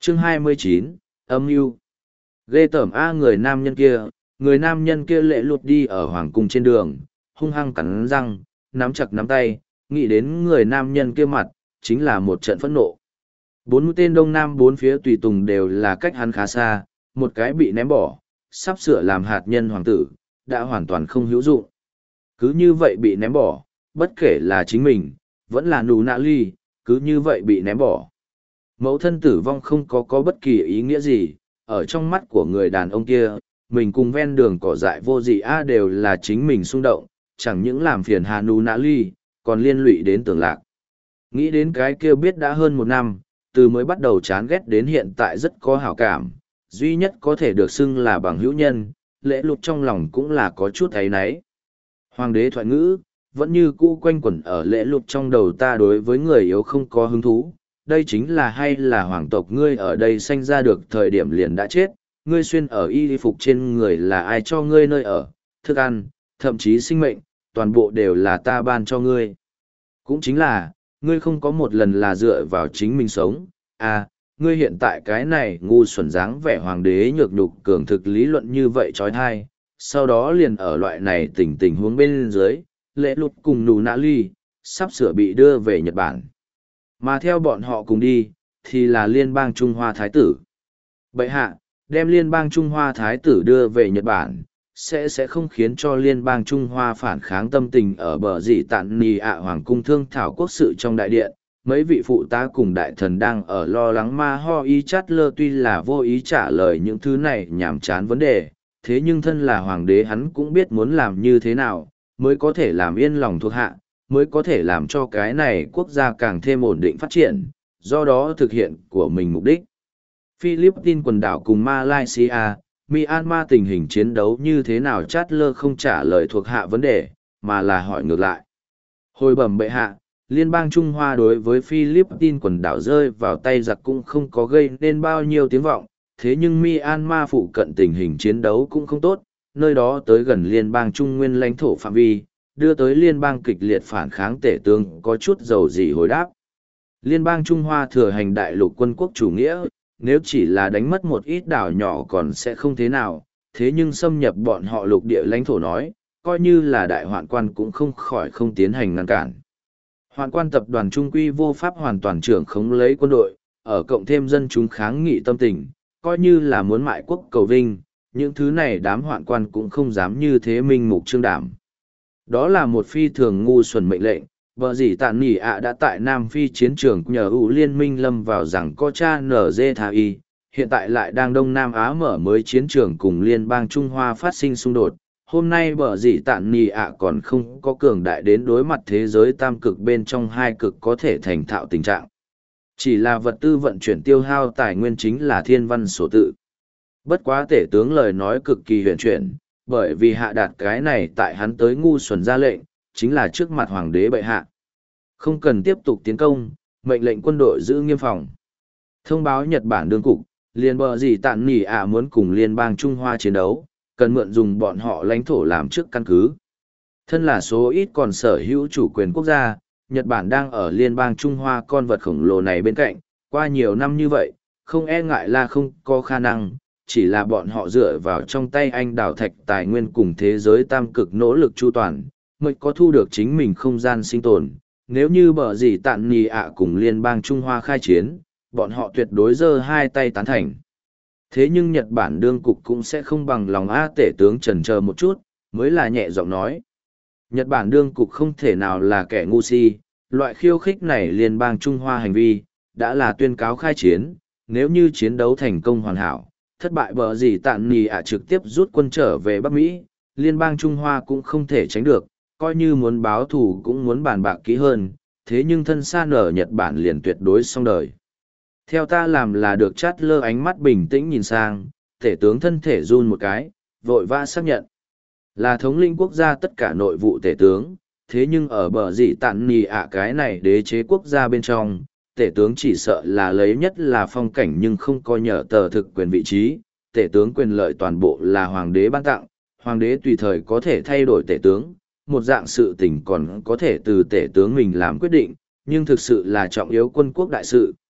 Chương 29, âm mưu. Ghê tởm người nam nhân kia lệ lụt đi ở hoàng cung trên đường, hung hăng cắn răng, nắm chặt nắm tay, nghĩ đến người nam nhân kia mặt, chính là một trận phẫn nộ. 4 mũi tên đông nam bốn phía tùy tùng đều là cách hắn khá xa, một cái bị ném bỏ, sắp sửa làm hạt nhân hoàng tử, đã hoàn toàn không hữu dụng. Cứ như vậy bị ném bỏ, bất kể là chính mình, vẫn là nụ nạ ly, cứ như vậy bị ném bỏ. Mẫu thân tử vong không có bất kỳ ý nghĩa gì, ở trong mắt của người đàn ông kia, mình cùng ven đường cỏ dại vô dị đều là chính mình xung động, chẳng những làm phiền hà nụ nạ ly, còn liên lụy đến Tưởng Lạc. Nghĩ đến cái kia biết đã hơn 1 năm, từ mới bắt đầu chán ghét đến hiện tại rất có hảo cảm, duy nhất có thể được xưng là bằng hữu nhân, lễ lục trong lòng cũng là có chút áy náy. Hoàng đế thoại ngữ, vẫn như cũ quanh quẩn ở lễ lục trong đầu ta đối với người yếu không có hứng thú, đây chính là hay là hoàng tộc ngươi ở đây sanh ra được thời điểm liền đã chết, ngươi xuyên ở y phục trên người là ai cho ngươi nơi ở, thức ăn, thậm chí sinh mệnh, toàn bộ đều là ta ban cho ngươi. Cũng chính là, ngươi không có một lần là dựa vào chính mình sống, ngươi hiện tại cái này ngu xuẩn dáng vẻ hoàng đế nhược nhục cường thực lý luận như vậy trói thai, sau đó liền ở loại này tình huống bên dưới, lễ lục cùng nụ nạ ly, sắp sửa bị đưa về Nhật Bản. Mà theo bọn họ cùng đi, thì là Liên bang Trung Hoa Thái tử. Bệ hạ, đem Liên bang Trung Hoa Thái tử đưa về Nhật Bản, sẽ không khiến cho Liên bang Trung Hoa phản kháng tâm tình ở bờ dĩ tạn nì hoàng cung thương thảo quốc sự trong đại điện. Mấy vị phụ tá cùng đại thần đang ở lo lắng ma ho y chát lơ tuy là vô ý trả lời những thứ này nhảm chán vấn đề, thế nhưng thân là hoàng đế hắn cũng biết muốn làm như thế nào, mới có thể làm yên lòng thuộc hạ, mới có thể làm cho cái này quốc gia càng thêm ổn định phát triển, do đó thực hiện của mình mục đích. Philippines quần đảo cùng Malaysia, Myanmar tình hình chiến đấu như thế nào chát lơ không trả lời thuộc hạ vấn đề, mà là hỏi ngược lại. Hồi bẩm bệ hạ, Liên bang Trung Hoa đối với Philippines quần đảo rơi vào tay giặc cũng không có gây nên bao nhiêu tiếng vọng, thế nhưng Myanmar phụ cận tình hình chiến đấu cũng không tốt, nơi đó tới gần Liên bang Trung Nguyên lãnh thổ phạm vi, đưa tới Liên bang kịch liệt phản kháng tể tướng có chút dầu dĩ hồi đáp. Liên bang Trung Hoa thừa hành đại lục quân quốc chủ nghĩa, nếu chỉ là đánh mất một ít đảo nhỏ còn sẽ không thế nào, thế nhưng xâm nhập bọn họ lục địa lãnh thổ nói, coi như là đại hoạn quan cũng không khỏi không tiến hành ngăn cản. Hoạn quan tập đoàn Trung Quy vô pháp hoàn toàn trưởng khống lấy quân đội, ở cộng thêm dân chúng kháng nghị tâm tình, coi như là muốn mại quốc cầu vinh, những thứ này đám hoạn quan cũng không dám như thế minh mục trương đảm. Đó là một phi thường ngu xuẩn mệnh lệnh, vợ dĩ tạn nỉ đã tại Nam Phi chiến trường nhờ ủ liên minh lâm vào rằng có cha nở dê thà y, hiện tại lại đang Đông Nam Á mở mới chiến trường cùng Liên bang Trung Hoa phát sinh xung đột. Hôm nay bờ dĩ tạn nỉ còn không có cường đại đến đối mặt thế giới tam cực bên trong hai cực có thể thành thạo tình trạng. Chỉ là vật tư vận chuyển tiêu hao tài nguyên chính là thiên văn số tự. Bất quá tể tướng lời nói cực kỳ huyền chuyển, bởi vì hạ đạt cái này tại hắn tới ngu xuẩn ra lệnh, chính là trước mặt hoàng đế bệ hạ. Không cần tiếp tục tiến công, mệnh lệnh quân đội giữ nghiêm phòng. Thông báo Nhật Bản đương cục, liên bờ dĩ tạn nỉ muốn cùng Liên bang Trung Hoa chiến đấu, cần mượn dùng bọn họ lãnh thổ làm trước căn cứ. Thân là số ít còn sở hữu chủ quyền quốc gia, Nhật Bản đang ở Liên bang Trung Hoa con vật khổng lồ này bên cạnh, qua nhiều năm như vậy, không e ngại là không có khả năng, chỉ là bọn họ dựa vào trong tay anh đào thạch tài nguyên cùng thế giới tam cực nỗ lực chu toàn, mới có thu được chính mình không gian sinh tồn. Nếu như bờ dĩ tạn nỉ cùng Liên bang Trung Hoa khai chiến, bọn họ tuyệt đối giơ hai tay tán thành. Thế nhưng Nhật Bản đương cục cũng sẽ không bằng lòng tể tướng chần chờ một chút, mới là nhẹ giọng nói. Nhật Bản đương cục không thể nào là kẻ ngu si, loại khiêu khích này Liên bang Trung Hoa hành vi, đã là tuyên cáo khai chiến, nếu như chiến đấu thành công hoàn hảo, thất bại bờ dĩ tạn nỉ trực tiếp rút quân trở về Bắc Mỹ, Liên bang Trung Hoa cũng không thể tránh được, coi như muốn báo thù cũng muốn bàn bạc kỹ hơn, thế nhưng thân xa nở Nhật Bản liền tuyệt đối xong đời. Theo ta làm là được chát lơ ánh mắt bình tĩnh nhìn sang, tể tướng thân thể run một cái, vội vã xác nhận. Là thống lĩnh quốc gia tất cả nội vụ tể tướng, thế nhưng ở bờ dĩ tạn nỉ cái này đế chế quốc gia bên trong, tể tướng chỉ sợ là lấy nhất là phong cảnh nhưng không coi nhờ tờ thực quyền vị trí, tể tướng quyền lợi toàn bộ là hoàng đế ban tặng, hoàng đế tùy thời có thể thay đổi tể tướng, một dạng sự tình còn có thể từ tể tướng mình làm quyết định, nhưng thực sự là trọng yếu quân quốc đại sự,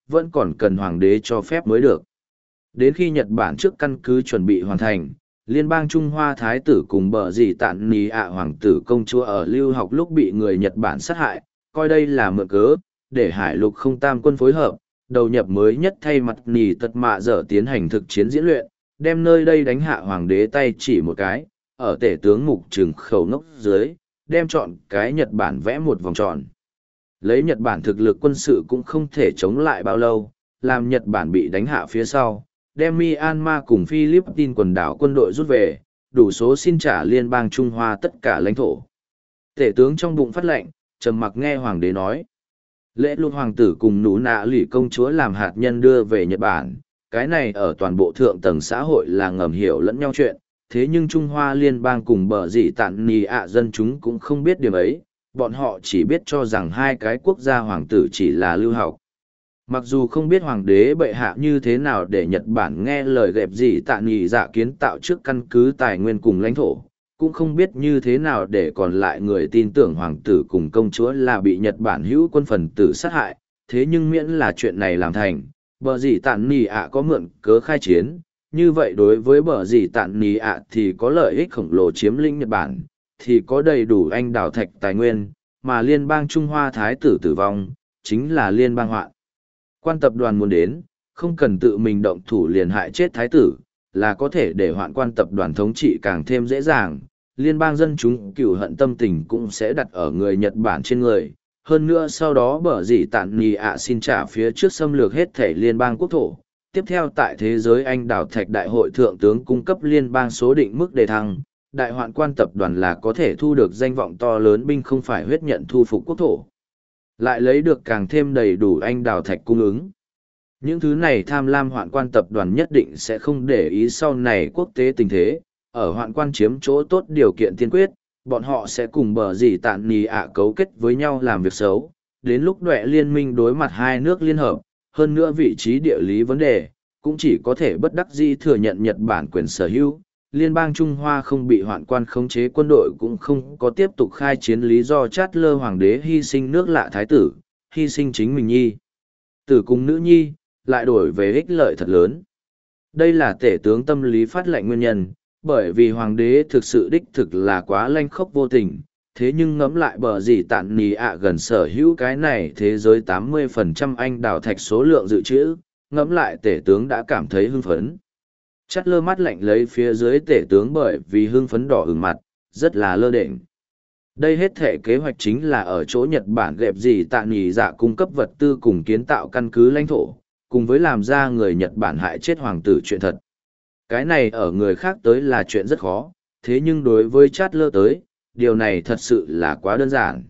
vẫn còn cần hoàng đế cho phép mới được. Đến khi Nhật Bản trước căn cứ chuẩn bị hoàn thành, Liên bang Trung Hoa Thái tử cùng bờ dì tạn nì ạ hoàng tử công chúa ở lưu học lúc bị người Nhật Bản sát hại, coi đây là mượn cớ, để hải lục không tam quân phối hợp, đầu nhập mới nhất thay mặt nì tật mạ dở tiến hành thực chiến diễn luyện, đem nơi đây đánh hạ hoàng đế tay chỉ một cái, ở tể tướng mục trừng khẩu nốc dưới, đem chọn cái Nhật Bản vẽ một vòng tròn. Lấy Nhật Bản thực lực quân sự cũng không thể chống lại bao lâu, làm Nhật Bản bị đánh hạ phía sau, đem Myanmar cùng Philippines quần đảo quân đội rút về, đủ số xin trả liên bang Trung Hoa tất cả lãnh thổ. Tể tướng trong bụng phát lệnh, trầm mặc nghe hoàng đế nói. Lễ lụt hoàng tử cùng nụ nạ lỷ công chúa làm hạt nhân đưa về Nhật Bản, cái này ở toàn bộ thượng tầng xã hội là ngầm hiểu lẫn nhau chuyện, thế nhưng Trung Hoa liên bang cùng bờ dì tạn nì ạ dân chúng cũng không biết điểm ấy, bọn họ chỉ biết cho rằng hai cái quốc gia hoàng tử chỉ là lưu học. Mặc dù không biết hoàng đế bệ hạ như thế nào để Nhật Bản nghe lời gẹp gì tạ nghị dạ kiến tạo trước căn cứ tài nguyên cùng lãnh thổ, cũng không biết như thế nào để còn lại người tin tưởng hoàng tử cùng công chúa là bị Nhật Bản hữu quân phần tử sát hại, thế nhưng miễn là chuyện này làm thành, bờ dì tạn nì ạ có mượn cớ khai chiến, như vậy đối với bờ dì tạn nì ạ thì có lợi ích khổng lồ chiếm lĩnh Nhật Bản, thì có đầy đủ anh đào thạch tài nguyên, mà liên bang Trung Hoa Thái tử tử vong, chính là liên bang hoạn. Quan tập đoàn muốn đến, không cần tự mình động thủ liền hại chết thái tử, là có thể để hoạn quan tập đoàn thống trị càng thêm dễ dàng. Liên bang dân chúng cựu hận tâm tình cũng sẽ đặt ở người Nhật Bản trên người. Hơn nữa sau đó bở dĩ tạn nì ạ xin trả phía trước xâm lược hết thể liên bang quốc thổ. Tiếp theo tại thế giới Anh đảo thạch đại hội thượng tướng cung cấp liên bang số định mức đề thăng. Đại hoạn quan tập đoàn là có thể thu được danh vọng to lớn binh không phải huyết nhận thu phục quốc thổ. Lại lấy được càng thêm đầy đủ anh đào thạch cung ứng. Những thứ này tham lam hoạn quan tập đoàn nhất định sẽ không để ý sau này quốc tế tình thế, ở hoạn quan chiếm chỗ tốt điều kiện tiên quyết, bọn họ sẽ cùng bờ dì tạn nì ạ cấu kết với nhau làm việc xấu, đến lúc đọe liên minh đối mặt hai nước liên hợp, hơn nữa vị trí địa lý vấn đề, cũng chỉ có thể bất đắc dĩ thừa nhận Nhật Bản quyền sở hữu. Liên bang Trung Hoa không bị hoạn quan khống chế quân đội cũng không có tiếp tục khai chiến lý do chát lơ hoàng đế hy sinh nước lạ thái tử, hy sinh chính mình nhi. Tử cùng nữ nhi, lại đổi về ích lợi thật lớn. Đây là tể tướng tâm lý phát lệnh nguyên nhân, bởi vì hoàng đế thực sự đích thực là quá lanh khốc vô tình, thế nhưng ngẫm lại bờ gì tạn nì ạ gần sở hữu cái này thế giới 80% anh đào thạch số lượng dự trữ, ngẫm lại tể tướng đã cảm thấy hưng phấn. Chắt lơ mắt lạnh lấy phía dưới tể tướng bởi vì hưng phấn đỏ ửng mặt, rất là lơ đễnh. Đây hết thể kế hoạch chính là ở chỗ Nhật Bản gẹp gì tạ nghỉ dạ cung cấp vật tư cùng kiến tạo căn cứ lãnh thổ, cùng với làm ra người Nhật Bản hại chết hoàng tử chuyện thật. Cái này ở người khác tới là chuyện rất khó, thế nhưng đối với Chát lơ tới, điều này thật sự là quá đơn giản.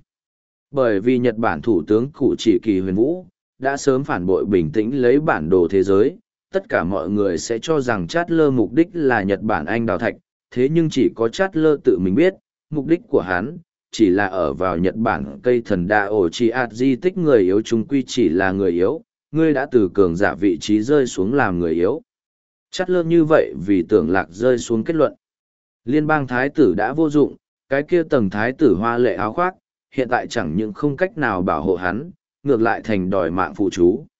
Bởi vì Nhật Bản thủ tướng Cụ Chỉ Kỳ Huyền Vũ, đã sớm phản bội bình tĩnh lấy bản đồ thế giới, tất cả mọi người sẽ cho rằng Chát lơ mục đích là Nhật Bản Anh đào thạch, thế nhưng chỉ có Chát lơ tự mình biết, mục đích của hắn, chỉ là ở vào Nhật Bản cây thần đa ổ chi ạt di tích người yếu chúng quy chỉ là người yếu, ngươi đã từ cường giả vị trí rơi xuống làm người yếu. Chát lơ như vậy vì tưởng lạc rơi xuống kết luận. Liên bang thái tử đã vô dụng, cái kia tầng thái tử hoa lệ áo khoác, hiện tại chẳng những không cách nào bảo hộ hắn, ngược lại thành đòi mạng phụ chú.